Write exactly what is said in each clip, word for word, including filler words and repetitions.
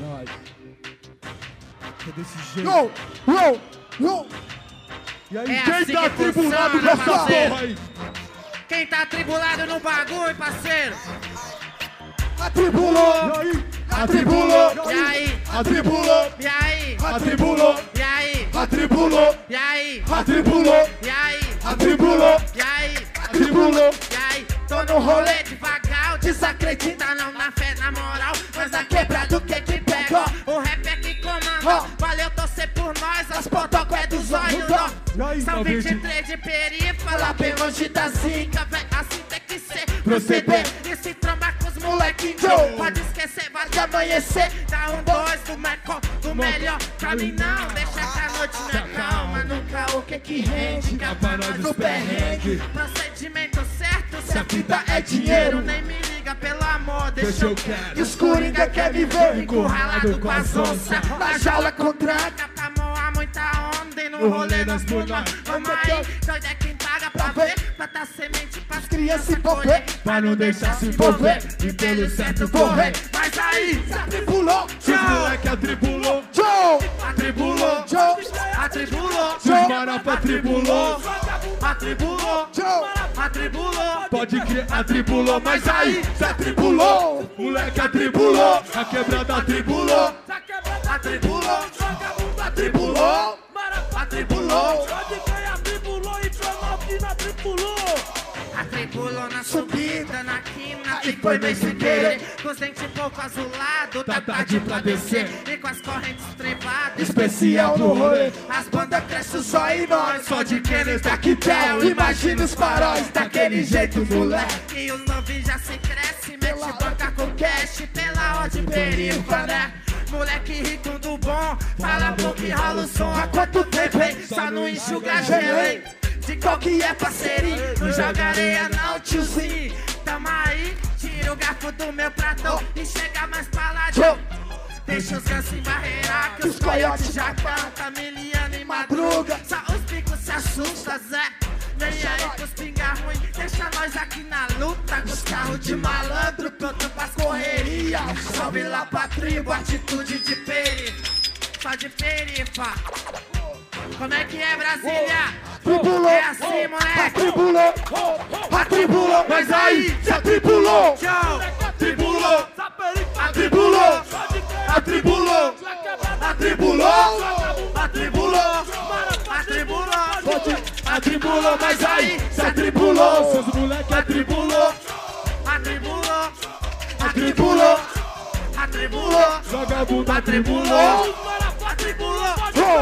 nóis. É desse jeito. Yo, yo, yo. E aí, É quem assim tá que atribulado funciona, nessa parceiro. porra aí? Quem tá atribulado no bagulho, parceiro? Atribulou. E aí? Atribulou. E aí? Atribulou. E aí? Atribulou. E aí? Atribulou. E aí? Atribulou. E aí? Atribulou. E aí? Atribulou. E aí? Tô no rolê devagar, desacredita não na fé, na moral, mas na quebrada o que que pega, ó, o rap é que comanda, valeu torcer por nós, as potocas é dos olhos, ó. São vinte e três de perifa, lá bem longe da zica, véi, assim tem que ser, proceder, e se trombar com os molequinhos, pode esquecer, vai de amanhecer, dá um dois do Mecó, do melhor, pra mim não, deixa que a noite me acalma, nunca o que que rende, capa nós no perrengue, procedimento certo, se a fita é dinheiro, nem me liga, pelo amor, deixa eu quero. E os coringa quer viver encurralado com as onças, na jaula com tranca, pra moar muita onda e no rolê nós pula. Vamos aí, doido é quem paga pra ver, plantar semente pras crianças colher, pra não deixar se envolver e pelo certo correr. Mas aí, se atribulou, Os moleque atribulou, Joe. atribulou, Joe. atribulou, os marapa atribulou, atribulou, Joe. atribulou. pode crer, atribulou, mas aí se atribulou, moleque atribulou, a quebrada atribulou, Atribulou, Atribulou. atribulou, Atribulou e falou que não atribulou. atribulou na subida, na quina, e foi bem sem querer. Com os dentes um pouco azulados, tá tarde pra descer. E com as correntes trevadas, Especial no rolê. as bandas crescem só em nós, só de quem está Que tal? Imagina os faróis daquele jeito, moleque. E os novinhos já se cresce, mete banca com cash, pela ordem perifa, né? Moleque rico do bom, fala pouco e rola o som. Há quanto tempo, hein? Só não enxuga gelo, hein? De qual que é parceirinho? Não joga areia não, tiozinho. Tamo aí, tira o garfo do meu prato e chega mais pra lá, Joe. Deixa os gansos embarreirar, que os coiotes já cantam, miliano e madruga. Só os picos se assustam, Zé. Vem aí com os pinga ruim, deixa nós aqui na luta. Com os carros de malandro, pronto pras correria. Salve lá pra tribo, atitude de peri. Só de perifa. Como é que é, Brasília? Atribulou. É assim, moleque. Atribulou. Atribulou. Mas aí se atribulou. Tchau. atribulou, Atribulou. Atribulou. Atribulou. Atribulou. Atribulou. atribulou, mas aí se atribulou, seus moleque atribulou, Atribulou. Atribulou. Atribulou. vagabundo Atribulou. Atribulou.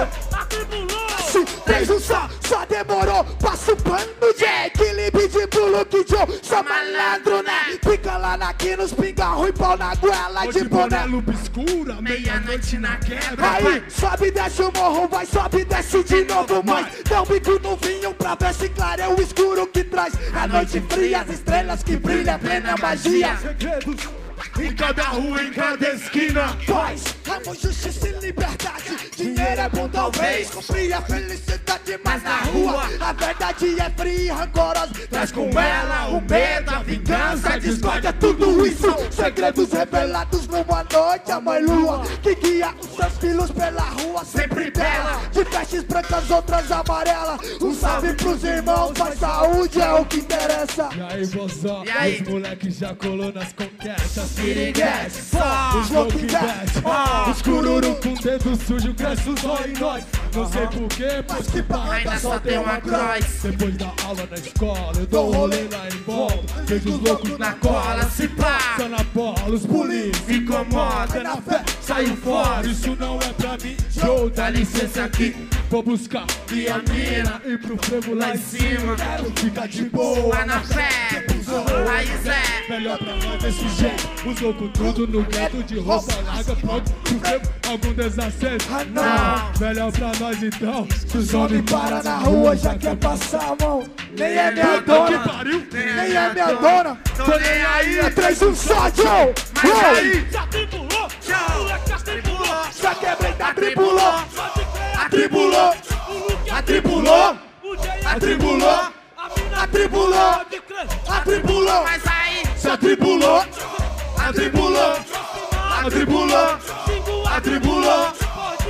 Se fez um só, só demorou. Passa o pano de equilíbrio de pulo que Joe. Sou malandro, né? Fica lá na nos pinga ruim, pau na goela de boné. lupa escura, Meia-noite na quebra. Aí, sobe e desce o morro, vai, sobe e desce de novo, mas dá um bico no vinho pra ver se claro é o escuro que traz a noite fria, as estrelas que brilham, plena magia. segredos em cada rua, em cada esquina. Paz, amor, justiça e liberdade. Dinheiro é bom talvez, cumprir a felicidade, mas na rua a verdade é fria e rancorosa. Traz com ela o medo, a vingança, a discórdia, tudo isso. Segredos revelados numa noite, a mãe lua que guia os seus filhos pela rua, sempre bela. De vestes brancas, outras amarelas. Um salve pros irmãos, mas saúde é o que interessa. E aí, vozão, E aí? os moleques já colou nas conquistas. Piriguete, só. Os loucos investe, os cururu com dedo sujo, cresce os olhos em nós. Não sei porquê, mas que barra Ainda só tem uma cross. Depois da aula na escola, eu dou rolê lá em volta. Vejo os loucos na cola, se pá. Só na bola, os polícia incomoda. Na fé, saiu fora, isso não é pra mim. Joe, dá licença aqui. Vou buscar minha mina e pro frevo lá em cima. Quero ficar de boa Lá na fé, raiz é. Melhor pra nós desse jeito. Os loucos tudo no gueto de roupa larga, pronto pro frevo, algum desacerto. não. Melhor pra nós então. Se os Só me homens para na rua, já quer passar a mão. Nem é minha Puta que dona, pariu. nem é minha dona. Tô nem aí. É três, um só, Joe. Mas Uou. aí, Se atribulou, tchau. moleque atribulou. Já quebrei, atribulou. Pode crer, Atribulou. o Luke Atribulou. o Jay Atribulou. a mina Atribulou. pode crer. Atribulou. Mas aí, Se atribulou. Atribulou. Atribulou. Singular. atribulou,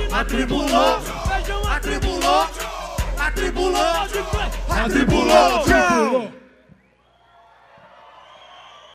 atribulou, atribulou, atribulou, atribulou.